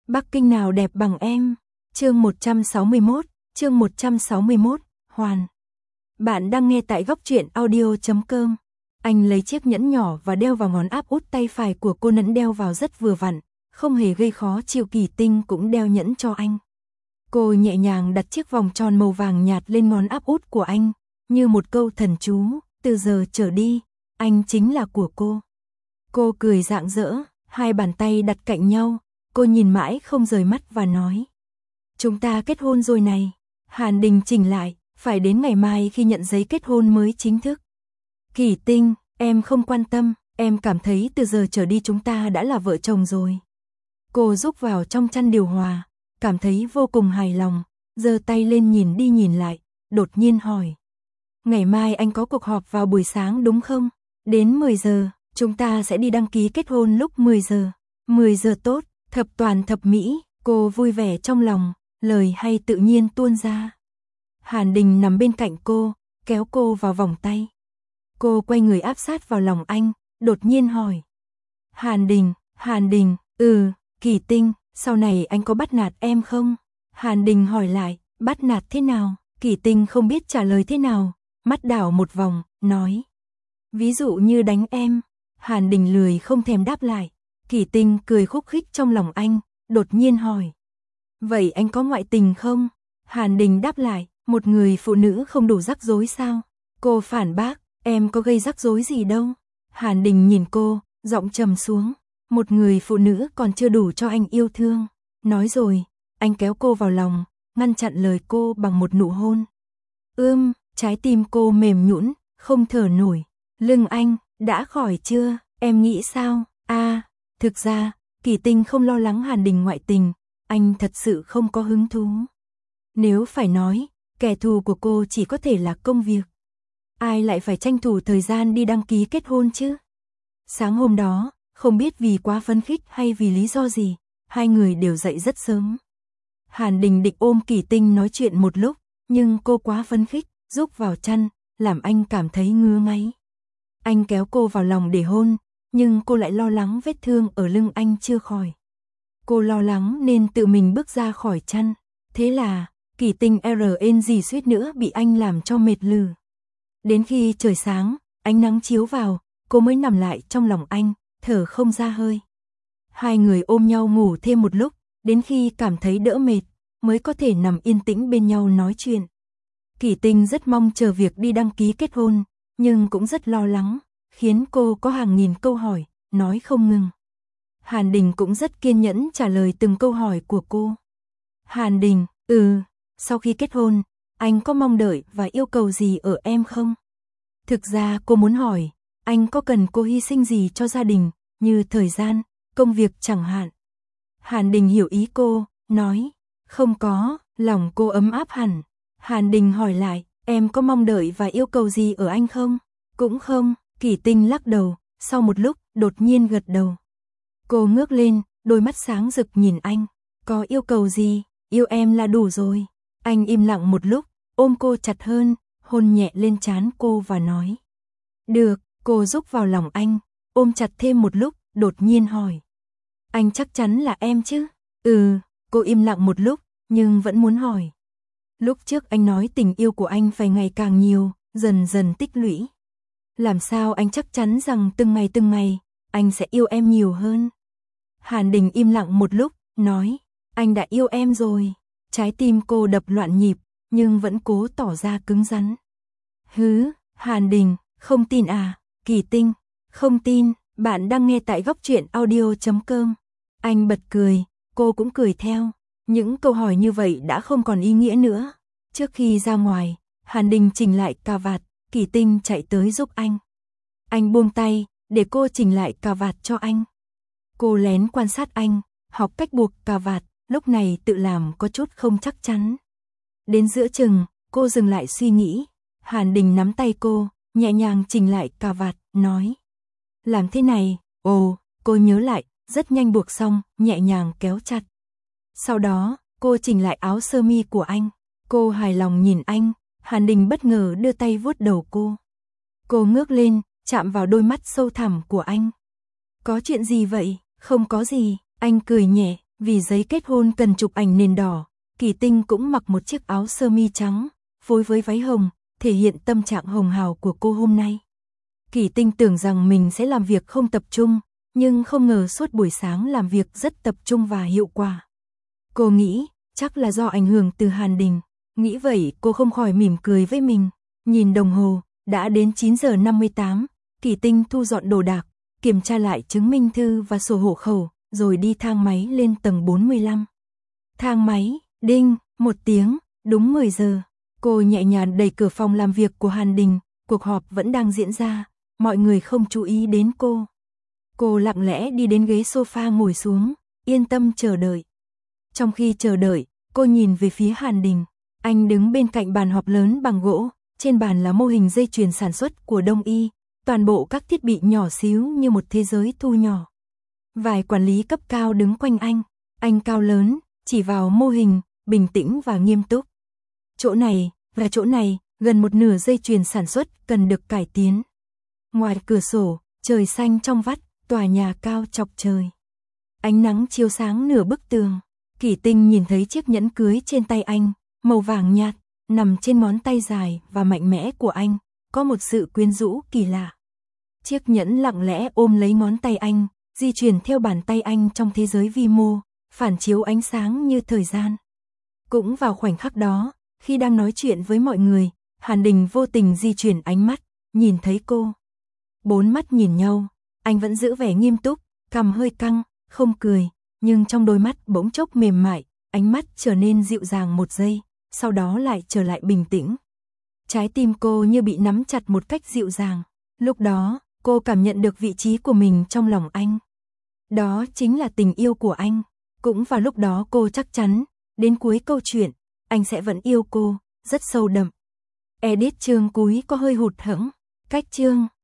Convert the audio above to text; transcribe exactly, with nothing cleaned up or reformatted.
Bắc Kinh nào đẹp bằng em. Chương một trăm sáu mươi mốt, chương một trăm sáu mươi mốt, Hoàn. Bạn đang nghe tại góc truyện audio chấm com. Anh lấy chiếc nhẫn nhỏ và đeo vào ngón áp út tay phải của cô, nhẫn đeo vào rất vừa vặn, không hề gây khó chịu. Kỳ Tinh cũng đeo nhẫn cho anh. Cô nhẹ nhàng đặt chiếc vòng tròn màu vàng nhạt lên ngón áp út của anh, như một câu thần chú, từ giờ trở đi, anh chính là của cô. Cô cười rạng rỡ, hai bàn tay đặt cạnh nhau, cô nhìn mãi không rời mắt và nói: "Chúng ta kết hôn rồi này." Hàn Đình chỉnh lại, phải đến ngày mai khi nhận giấy kết hôn mới chính thức. "Kỳ Tinh, em không quan tâm, em cảm thấy từ giờ trở đi chúng ta đã là vợ chồng rồi." Cô rúc vào trong chăn điều hòa, cảm thấy vô cùng hài lòng, giơ tay lên nhìn đi nhìn lại, đột nhiên hỏi: "Ngày mai anh có cuộc họp vào buổi sáng đúng không? Đến mười giờ, chúng ta sẽ đi đăng ký kết hôn lúc mười giờ. mười giờ tốt, thập toàn thập mỹ." Cô vui vẻ trong lòng, lời hay tự nhiên tuôn ra. Hàn Đình nằm bên cạnh cô, kéo cô vào vòng tay. Cô quay người áp sát vào lòng anh, đột nhiên hỏi: "Hàn Đình, Hàn Đình." "Ừ, Kỳ Tinh, sau này anh có bắt nạt em không?" Hàn Đình hỏi lại: "Bắt nạt thế nào?" Kỳ Tinh không biết trả lời thế nào, mắt đảo một vòng, nói: "Ví dụ như đánh em." Hàn Đình lười không thèm đáp lại. Kỳ Tinh cười khúc khích trong lòng anh, đột nhiên hỏi: "Vậy anh có ngoại tình không?" Hàn Đình đáp lại: "Một người phụ nữ không đủ rắc rối sao?" Cô phản bác: "Em có gây rắc rối gì đâu." Hàn Đình nhìn cô, giọng trầm xuống: "Một người phụ nữ còn chưa đủ cho anh yêu thương." Nói rồi, anh kéo cô vào lòng, ngăn chặn lời cô bằng một nụ hôn. Ưm, trái tim cô mềm nhũn, không thở nổi. "Lưng anh, đã khỏi chưa, em nghĩ sao?" A, à, thực ra, Kỳ Tinh không lo lắng Hàn Đình ngoại tình, anh thật sự không có hứng thú. Nếu phải nói, kẻ thù của cô chỉ có thể là công việc. Ai lại phải tranh thủ thời gian đi đăng ký kết hôn chứ? Sáng hôm đó, không biết vì quá phấn khích hay vì lý do gì, hai người đều dậy rất sớm. Hàn Đình định ôm Kỳ Tinh nói chuyện một lúc, nhưng cô quá phấn khích, rúc vào chăn, làm anh cảm thấy ngứa ngáy. Anh kéo cô vào lòng để hôn, nhưng cô lại lo lắng vết thương ở lưng anh chưa khỏi. Cô lo lắng nên tự mình bước ra khỏi chăn. Thế là, Kỳ Tinh rờ en gì suýt nữa bị anh làm cho mệt lử. Đến khi trời sáng, ánh nắng chiếu vào, cô mới nằm lại trong lòng anh, thở không ra hơi. Hai người ôm nhau ngủ thêm một lúc, đến khi cảm thấy đỡ mệt, mới có thể nằm yên tĩnh bên nhau nói chuyện. Kỳ Tinh rất mong chờ việc đi đăng ký kết hôn, nhưng cũng rất lo lắng, khiến cô có hàng nghìn câu hỏi, nói không ngừng. Hàn Đình cũng rất kiên nhẫn trả lời từng câu hỏi của cô. "Hàn Đình, ừ, sau khi kết hôn, anh có mong đợi và yêu cầu gì ở em không?" Thực ra cô muốn hỏi, anh có cần cô hy sinh gì cho gia đình, như thời gian, công việc chẳng hạn. Hàn Đình hiểu ý cô, nói: "Không có." Lòng cô ấm áp hẳn. Hàn Đình hỏi lại: "Em có mong đợi và yêu cầu gì ở anh không?" "Cũng không." Kỳ Tinh lắc đầu, sau một lúc, đột nhiên gật đầu. Cô ngước lên, đôi mắt sáng rực nhìn anh. "Có yêu cầu gì? Yêu em là đủ rồi." Anh im lặng một lúc, ôm cô chặt hơn, hôn nhẹ lên trán cô và nói: "Được." Cô rúc vào lòng anh, ôm chặt thêm một lúc, đột nhiên hỏi: "Anh chắc chắn là em chứ?" "Ừ." Cô im lặng một lúc, nhưng vẫn muốn hỏi. Lúc trước anh nói tình yêu của anh phải ngày càng nhiều, dần dần tích lũy. Làm sao anh chắc chắn rằng từng ngày từng ngày, anh sẽ yêu em nhiều hơn? Hàn Đình im lặng một lúc, nói: "Anh đã yêu em rồi." Trái tim cô đập loạn nhịp, nhưng vẫn cố tỏ ra cứng rắn. "Hứ." Hàn Đình: "Không tin à?" Kỳ Tinh: "Không tin." Bạn đang nghe tại góc truyện audio chấm com. Anh bật cười, cô cũng cười theo. Những câu hỏi như vậy đã không còn ý nghĩa nữa. Trước khi ra ngoài, Hàn Đình chỉnh lại cà vạt, Kỳ Tinh chạy tới giúp anh. Anh buông tay, để cô chỉnh lại cà vạt cho anh. Cô lén quan sát anh, học cách buộc cà vạt, lúc này tự làm có chút không chắc chắn. Đến giữa chừng, cô dừng lại suy nghĩ. Hàn Đình nắm tay cô, nhẹ nhàng chỉnh lại cà vạt, nói: "Làm thế này." Ồ, cô nhớ lại, rất nhanh buộc xong, nhẹ nhàng kéo chặt. Sau đó, cô chỉnh lại áo sơ mi của anh. Cô hài lòng nhìn anh. Hàn Đình bất ngờ đưa tay vuốt đầu cô. Cô ngước lên, chạm vào đôi mắt sâu thẳm của anh. "Có chuyện gì vậy?" "Không có gì." Anh cười nhẹ, Vì giấy kết hôn cần chụp ảnh nền đỏ, Kỳ Tinh cũng mặc một chiếc áo sơ mi trắng, phối với váy hồng, thể hiện tâm trạng hồng hào của cô hôm nay. Kỳ Tinh tưởng rằng mình sẽ làm việc không tập trung, nhưng không ngờ suốt buổi sáng làm việc rất tập trung và hiệu quả. Cô nghĩ, chắc là do ảnh hưởng từ Hàn Đình. Nghĩ vậy cô không khỏi mỉm cười với mình. Nhìn đồng hồ, đã đến chín giờ năm mươi tám, Kỳ Tinh thu dọn đồ đạc, kiểm tra lại chứng minh thư và sổ hộ khẩu, rồi đi thang máy lên tầng bốn mươi lăm. Thang máy, đinh, một tiếng, đúng mười giờ. Cô nhẹ nhàng đẩy cửa phòng làm việc của Hàn Đình, cuộc họp vẫn đang diễn ra, mọi người không chú ý đến cô. Cô lặng lẽ đi đến ghế sofa ngồi xuống, yên tâm chờ đợi. Trong khi chờ đợi, cô nhìn về phía Hàn Đình. Anh đứng bên cạnh bàn họp lớn bằng gỗ, trên bàn là mô hình dây chuyền sản xuất của Đông Y, toàn bộ các thiết bị nhỏ xíu như một thế giới thu nhỏ. Vài quản lý cấp cao đứng quanh anh, anh cao lớn, chỉ vào mô hình, bình tĩnh và nghiêm túc. Chỗ này, và chỗ này, gần một nửa dây chuyền sản xuất cần được cải tiến. Ngoài cửa sổ, trời xanh trong vắt, tòa nhà cao chọc trời. Ánh nắng chiếu sáng nửa bức tường. Kỳ Tinh nhìn thấy chiếc nhẫn cưới trên tay anh, màu vàng nhạt, nằm trên ngón tay dài và mạnh mẽ của anh, có một sự quyến rũ kỳ lạ. Chiếc nhẫn lặng lẽ ôm lấy ngón tay anh, di chuyển theo bàn tay anh trong thế giới vi mô, phản chiếu ánh sáng như thời gian. Cũng vào khoảnh khắc đó, khi đang nói chuyện với mọi người, Hàn Đình vô tình di chuyển ánh mắt, nhìn thấy cô. Bốn mắt nhìn nhau, anh vẫn giữ vẻ nghiêm túc, cằm hơi căng, không cười, nhưng trong đôi mắt bỗng chốc mềm mại, ánh mắt trở nên dịu dàng một giây, sau đó lại trở lại bình tĩnh. Trái tim cô như bị nắm chặt một cách dịu dàng. Lúc đó, cô cảm nhận được vị trí của mình trong lòng anh. Đó chính là tình yêu của anh. Cũng vào lúc đó cô chắc chắn, đến cuối câu chuyện, anh sẽ vẫn yêu cô, rất sâu đậm. Edit chương cuối có hơi hụt hẫng. Cách chương